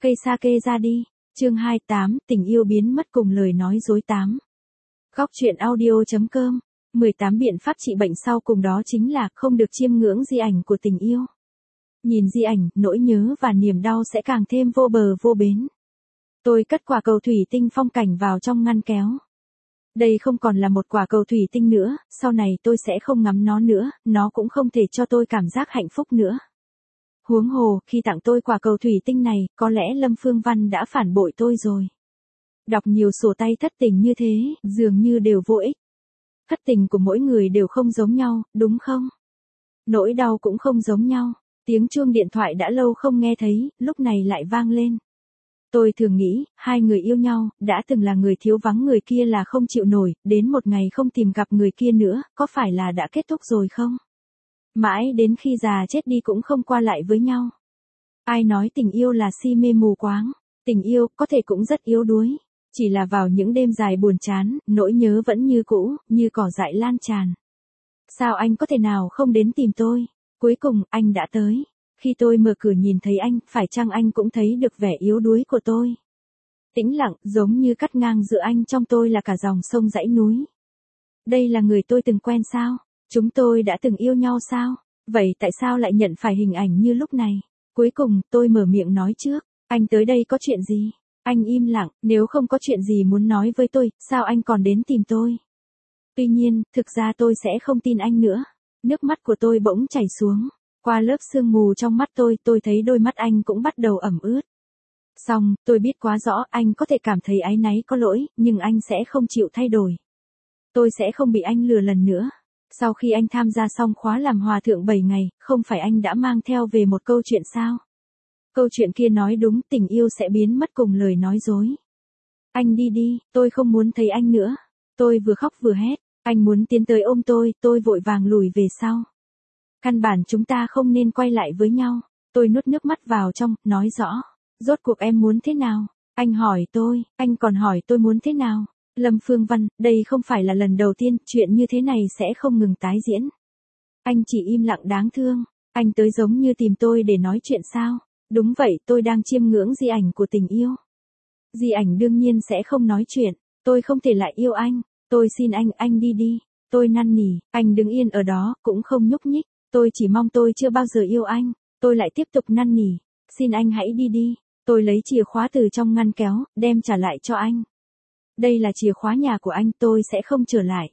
Cây sa kê ra đi. Chương 28, tình yêu biến mất cùng lời nói dối 8. Góc truyện audio.com. 18 biện pháp trị bệnh sau cùng đó chính là không được chiêm ngưỡng di ảnh của tình yêu. Nhìn di ảnh, nỗi nhớ và niềm đau sẽ càng thêm vô bờ vô bến. Tôi cất quả cầu thủy tinh phong cảnh vào trong ngăn kéo. Đây không còn là một quả cầu thủy tinh nữa, sau này tôi sẽ không ngắm nó nữa, nó cũng không thể cho tôi cảm giác hạnh phúc nữa. Huống hồ, khi tặng tôi quả cầu thủy tinh này, có lẽ Lâm Phương Văn đã phản bội tôi rồi. Đọc nhiều sổ tay thất tình như thế, dường như đều vô ích. Thất tình của mỗi người đều không giống nhau, đúng không? Nỗi đau cũng không giống nhau. Tiếng chuông điện thoại đã lâu không nghe thấy, lúc này lại vang lên. Tôi thường nghĩ, hai người yêu nhau, đã từng là người thiếu vắng người kia là không chịu nổi, đến một ngày không tìm gặp người kia nữa, có phải là đã kết thúc rồi không? Mãi đến khi già chết đi cũng không qua lại với nhau. Ai nói tình yêu là si mê mù quáng, tình yêu có thể cũng rất yếu đuối. Chỉ là vào những đêm dài buồn chán, nỗi nhớ vẫn như cũ, như cỏ dại lan tràn. Sao anh có thể nào không đến tìm tôi? Cuối cùng, anh đã tới. Khi tôi mở cửa nhìn thấy anh, phải chăng anh cũng thấy được vẻ yếu đuối của tôi? Tĩnh lặng, giống như cắt ngang giữa anh trong tôi là cả dòng sông dãy núi. Đây là người tôi từng quen sao? Chúng tôi đã từng yêu nhau sao? Vậy tại sao lại nhận phải hình ảnh như lúc này? Cuối cùng, tôi mở miệng nói trước. Anh tới đây có chuyện gì? Anh im lặng, nếu không có chuyện gì muốn nói với tôi, sao anh còn đến tìm tôi? Tuy nhiên, thực ra tôi sẽ không tin anh nữa. Nước mắt của tôi bỗng chảy xuống. Qua lớp sương mù trong mắt tôi thấy đôi mắt anh cũng bắt đầu ẩm ướt. Xong, tôi biết quá rõ anh có thể cảm thấy áy náy có lỗi, nhưng anh sẽ không chịu thay đổi. Tôi sẽ không bị anh lừa lần nữa. Sau khi anh tham gia xong khóa làm hòa thượng 7 ngày, không phải anh đã mang theo về một câu chuyện sao? Câu chuyện kia nói đúng, tình yêu sẽ biến mất cùng lời nói dối. Anh đi đi, tôi không muốn thấy anh nữa. Tôi vừa khóc vừa hét, anh muốn tiến tới ôm tôi vội vàng lùi về sau. Căn bản chúng ta không nên quay lại với nhau. Tôi nuốt nước mắt vào trong, nói rõ. Rốt cuộc em muốn thế nào? Anh hỏi tôi, anh còn hỏi tôi muốn thế nào? Lâm Phương Văn, đây không phải là lần đầu tiên, chuyện như thế này sẽ không ngừng tái diễn. Anh chỉ im lặng đáng thương. Anh tới giống như tìm tôi để nói chuyện sao? Đúng vậy, tôi đang chiêm ngưỡng di ảnh của tình yêu. Di ảnh đương nhiên sẽ không nói chuyện. Tôi không thể lại yêu anh. Tôi xin anh đi đi. Tôi năn nỉ, anh đứng yên ở đó, cũng không nhúc nhích. Tôi chỉ mong tôi chưa bao giờ yêu anh. Tôi lại tiếp tục năn nỉ. Xin anh hãy đi đi. Tôi lấy chìa khóa từ trong ngăn kéo, đem trả lại cho anh. Đây là chìa khóa nhà của anh, tôi sẽ không trở lại.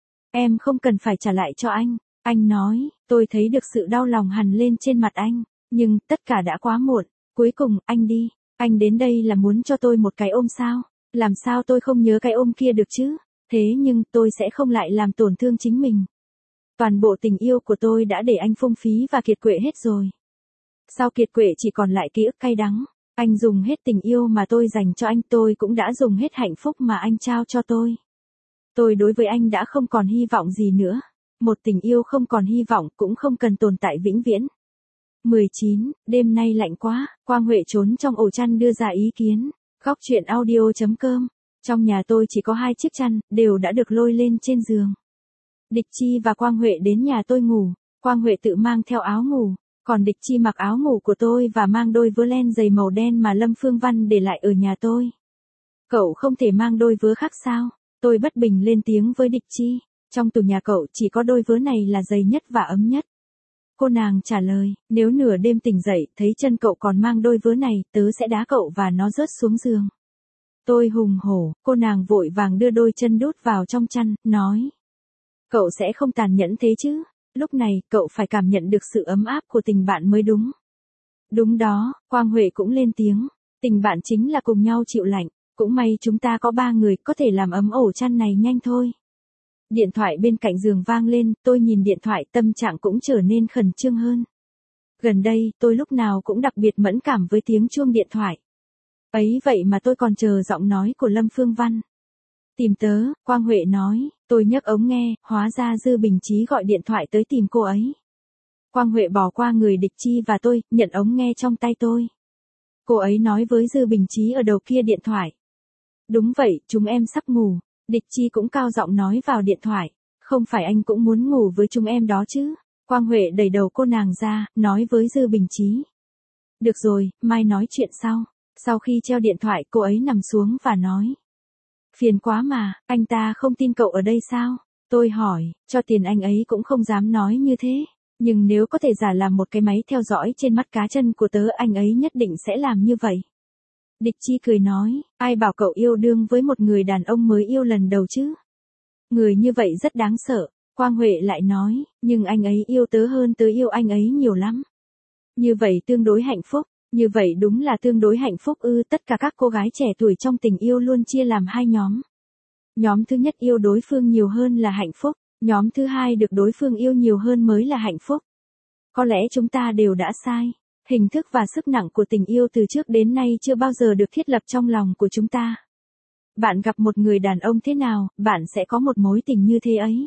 Em không cần phải trả lại cho anh. Anh nói, tôi thấy được sự đau lòng hằn lên trên mặt anh. Nhưng, tất cả đã quá muộn. Cuối cùng, anh đi. Anh đến đây là muốn cho tôi một cái ôm sao? Làm sao tôi không nhớ cái ôm kia được chứ? Thế nhưng, tôi sẽ không lại làm tổn thương chính mình. Toàn bộ tình yêu của tôi đã để anh phung phí và kiệt quệ hết rồi. Sau kiệt quệ chỉ còn lại ký ức cay đắng. Anh dùng hết tình yêu mà tôi dành cho anh, tôi cũng đã dùng hết hạnh phúc mà anh trao cho tôi. Tôi đối với anh đã không còn hy vọng gì nữa. Một tình yêu không còn hy vọng cũng không cần tồn tại vĩnh viễn. 19, đêm nay lạnh quá, Quang Huệ trốn trong ổ chăn đưa ra ý kiến. Góc truyện audio.com. Trong nhà tôi chỉ có 2 chiếc chăn, đều đã được lôi lên trên giường. Địch Chi và Quang Huệ đến nhà tôi ngủ. Quang Huệ tự mang theo áo ngủ, còn Địch Chi mặc áo ngủ của tôi và mang đôi vớ len giày màu đen mà Lâm Phương Văn để lại ở nhà tôi. Cậu không thể mang đôi vớ khác sao? Tôi bất bình lên tiếng với Địch Chi. Trong tủ nhà cậu chỉ có đôi vớ này là dày nhất và ấm nhất. Cô nàng trả lời, nếu nửa đêm tỉnh dậy, thấy chân cậu còn mang đôi vớ này, tớ sẽ đá cậu và nó rớt xuống giường. Tôi hùng hổ, cô nàng vội vàng đưa đôi chân đút vào trong chăn, nói. Cậu sẽ không tàn nhẫn thế chứ, lúc này, cậu phải cảm nhận được sự ấm áp của tình bạn mới đúng. Đúng đó, Quang Huệ cũng lên tiếng, tình bạn chính là cùng nhau chịu lạnh, cũng may chúng ta có 3 người có thể làm ấm ổ chăn này nhanh thôi. Điện thoại bên cạnh giường vang lên, tôi nhìn điện thoại tâm trạng cũng trở nên khẩn trương hơn. Gần đây, tôi lúc nào cũng đặc biệt mẫn cảm với tiếng chuông điện thoại. Ấy vậy mà tôi còn chờ giọng nói của Lâm Phương Văn. Tìm tớ, Quang Huệ nói, tôi nhấc ống nghe, hóa ra Dư Bình Chí gọi điện thoại tới tìm cô ấy. Quang Huệ bỏ qua người Địch Chi và tôi, nhận ống nghe trong tay tôi. Cô ấy nói với Dư Bình Chí ở đầu kia điện thoại. Đúng vậy, chúng em sắp ngủ. Địch Chi cũng cao giọng nói vào điện thoại. Không phải anh cũng muốn ngủ với chúng em đó chứ? Quang Huệ đẩy đầu cô nàng ra, nói với Dư Bình Chí. Được rồi, mai nói chuyện sau. Sau khi treo điện thoại cô ấy nằm xuống và nói. Phiền quá mà, anh ta không tin cậu ở đây sao? Tôi hỏi, cho tiền anh ấy cũng không dám nói như thế. Nhưng nếu có thể giả làm một cái máy theo dõi trên mắt cá chân của tớ anh ấy nhất định sẽ làm như vậy. Địch Chi cười nói, ai bảo cậu yêu đương với một người đàn ông mới yêu lần đầu chứ? Người như vậy rất đáng sợ. Quang Huệ lại nói, nhưng anh ấy yêu tớ hơn tớ yêu anh ấy nhiều lắm. Như vậy tương đối hạnh phúc. Như vậy đúng là tương đối hạnh phúc ư. Tất cả các cô gái trẻ tuổi trong tình yêu luôn chia làm hai nhóm. Nhóm thứ nhất yêu đối phương nhiều hơn là hạnh phúc. Nhóm thứ hai được đối phương yêu nhiều hơn mới là hạnh phúc. Có lẽ chúng ta đều đã sai. Hình thức và sức nặng của tình yêu từ trước đến nay chưa bao giờ được thiết lập trong lòng của chúng ta. Bạn gặp một người đàn ông thế nào, bạn sẽ có một mối tình như thế ấy.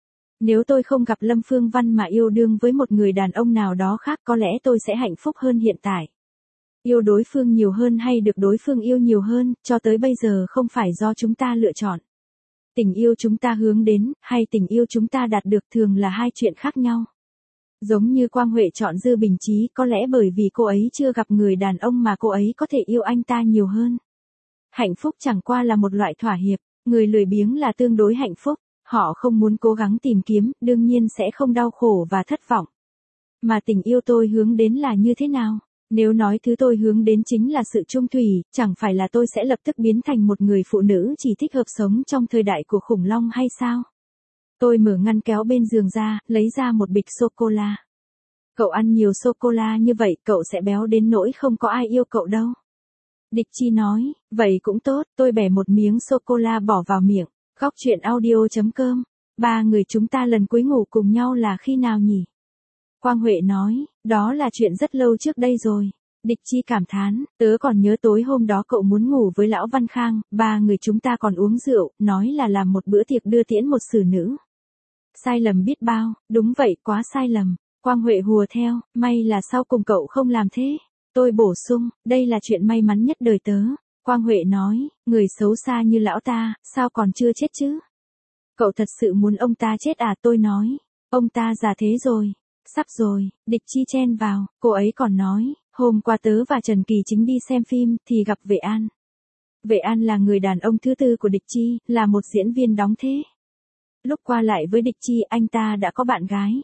Nếu tôi không gặp Lâm Phương Văn mà yêu đương với một người đàn ông nào đó khác có lẽ tôi sẽ hạnh phúc hơn hiện tại. Yêu đối phương nhiều hơn hay được đối phương yêu nhiều hơn, cho tới bây giờ không phải do chúng ta lựa chọn. Tình yêu chúng ta hướng đến, hay tình yêu chúng ta đạt được thường là hai chuyện khác nhau. Giống như Quang Huệ chọn Dư Bình Chí có lẽ bởi vì cô ấy chưa gặp người đàn ông mà cô ấy có thể yêu anh ta nhiều hơn. Hạnh phúc chẳng qua là một loại thỏa hiệp, người lười biếng là tương đối hạnh phúc, họ không muốn cố gắng tìm kiếm, đương nhiên sẽ không đau khổ và thất vọng. Mà tình yêu tôi hướng đến là như thế nào? Nếu nói thứ tôi hướng đến chính là sự chung thủy, chẳng phải là tôi sẽ lập tức biến thành một người phụ nữ chỉ thích hợp sống trong thời đại của khủng long hay sao? Tôi mở ngăn kéo bên giường ra, lấy ra một bịch sô-cô-la. Cậu ăn nhiều sô-cô-la như vậy, cậu sẽ béo đến nỗi không có ai yêu cậu đâu. Địch Chi nói, vậy cũng tốt, tôi bẻ một miếng sô-cô-la bỏ vào miệng. Góc truyện audio.com. Ba người chúng ta lần cuối ngủ cùng nhau là khi nào nhỉ? Quang Huệ nói, đó là chuyện rất lâu trước đây rồi. Địch Chi cảm thán, tớ còn nhớ tối hôm đó cậu muốn ngủ với Lão Văn Khang, ba người chúng ta còn uống rượu, nói là làm một bữa tiệc đưa tiễn một xử nữ. Sai lầm biết bao, đúng vậy quá sai lầm. Quang Huệ hùa theo, may là sau cùng cậu không làm thế. Tôi bổ sung, đây là chuyện may mắn nhất đời tớ. Quang Huệ nói, người xấu xa như lão ta, sao còn chưa chết chứ? Cậu thật sự muốn ông ta chết à? Tôi nói, ông ta già thế rồi. Sắp rồi, Địch Chi chen vào, cô ấy còn nói, hôm qua tớ và Trần Kỳ Chính đi xem phim, thì gặp Vệ An. Vệ An là người đàn ông thứ tư của Địch Chi, là một diễn viên đóng thế. Lúc qua lại với Địch Chi, anh ta đã có bạn gái.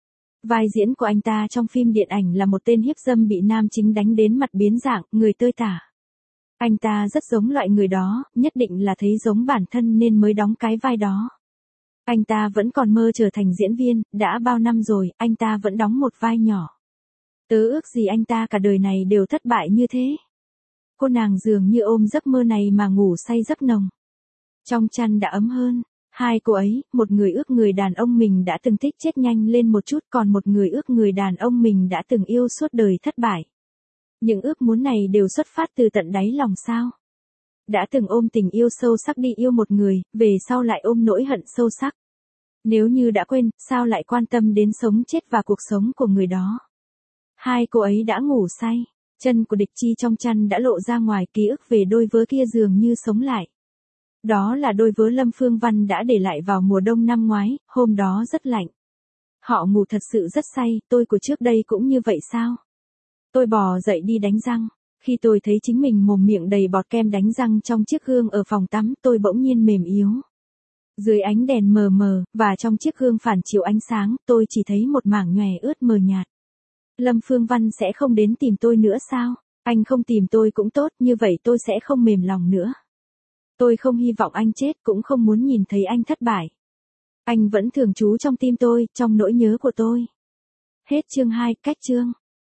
Vai diễn của anh ta trong phim điện ảnh là một tên hiếp dâm bị nam chính đánh đến mặt biến dạng, người tơi tả. Anh ta rất giống loại người đó, nhất định là thấy giống bản thân nên mới đóng cái vai đó. Anh ta vẫn còn mơ trở thành diễn viên, đã bao năm rồi, anh ta vẫn đóng một vai nhỏ. Tớ ước gì anh ta cả đời này đều thất bại như thế. Cô nàng dường như ôm giấc mơ này mà ngủ say giấc nồng. Trong chăn đã ấm hơn. Hai cô ấy, một người ước người đàn ông mình đã từng thích chết nhanh lên một chút, còn một người ước người đàn ông mình đã từng yêu suốt đời thất bại. Những ước muốn này đều xuất phát từ tận đáy lòng sao? Đã từng ôm tình yêu sâu sắc đi yêu một người, về sau lại ôm nỗi hận sâu sắc. Nếu như đã quên, sao lại quan tâm đến sống chết và cuộc sống của người đó? Hai cô ấy đã ngủ say, chân của Địch Chi trong chăn đã lộ ra ngoài, ký ức về đôi vớ kia dường như sống lại. Đó là đôi vớ Lâm Phương Văn đã để lại vào mùa đông năm ngoái, hôm đó rất lạnh. Họ ngủ thật sự rất say, tôi của trước đây cũng như vậy sao? Tôi bò dậy đi đánh răng. Khi tôi thấy chính mình mồm miệng đầy bọt kem đánh răng trong chiếc gương ở phòng tắm, tôi bỗng nhiên mềm yếu. Dưới ánh đèn mờ mờ, và trong chiếc gương phản chiếu ánh sáng, tôi chỉ thấy một mảng nhòe ướt mờ nhạt. Lâm Phương Văn sẽ không đến tìm tôi nữa sao? Anh không tìm tôi cũng tốt, như vậy tôi sẽ không mềm lòng nữa. Tôi không hy vọng anh chết, cũng không muốn nhìn thấy anh thất bại. Anh vẫn thường trú trong tim tôi, trong nỗi nhớ của tôi. Hết chương 2, cách chương.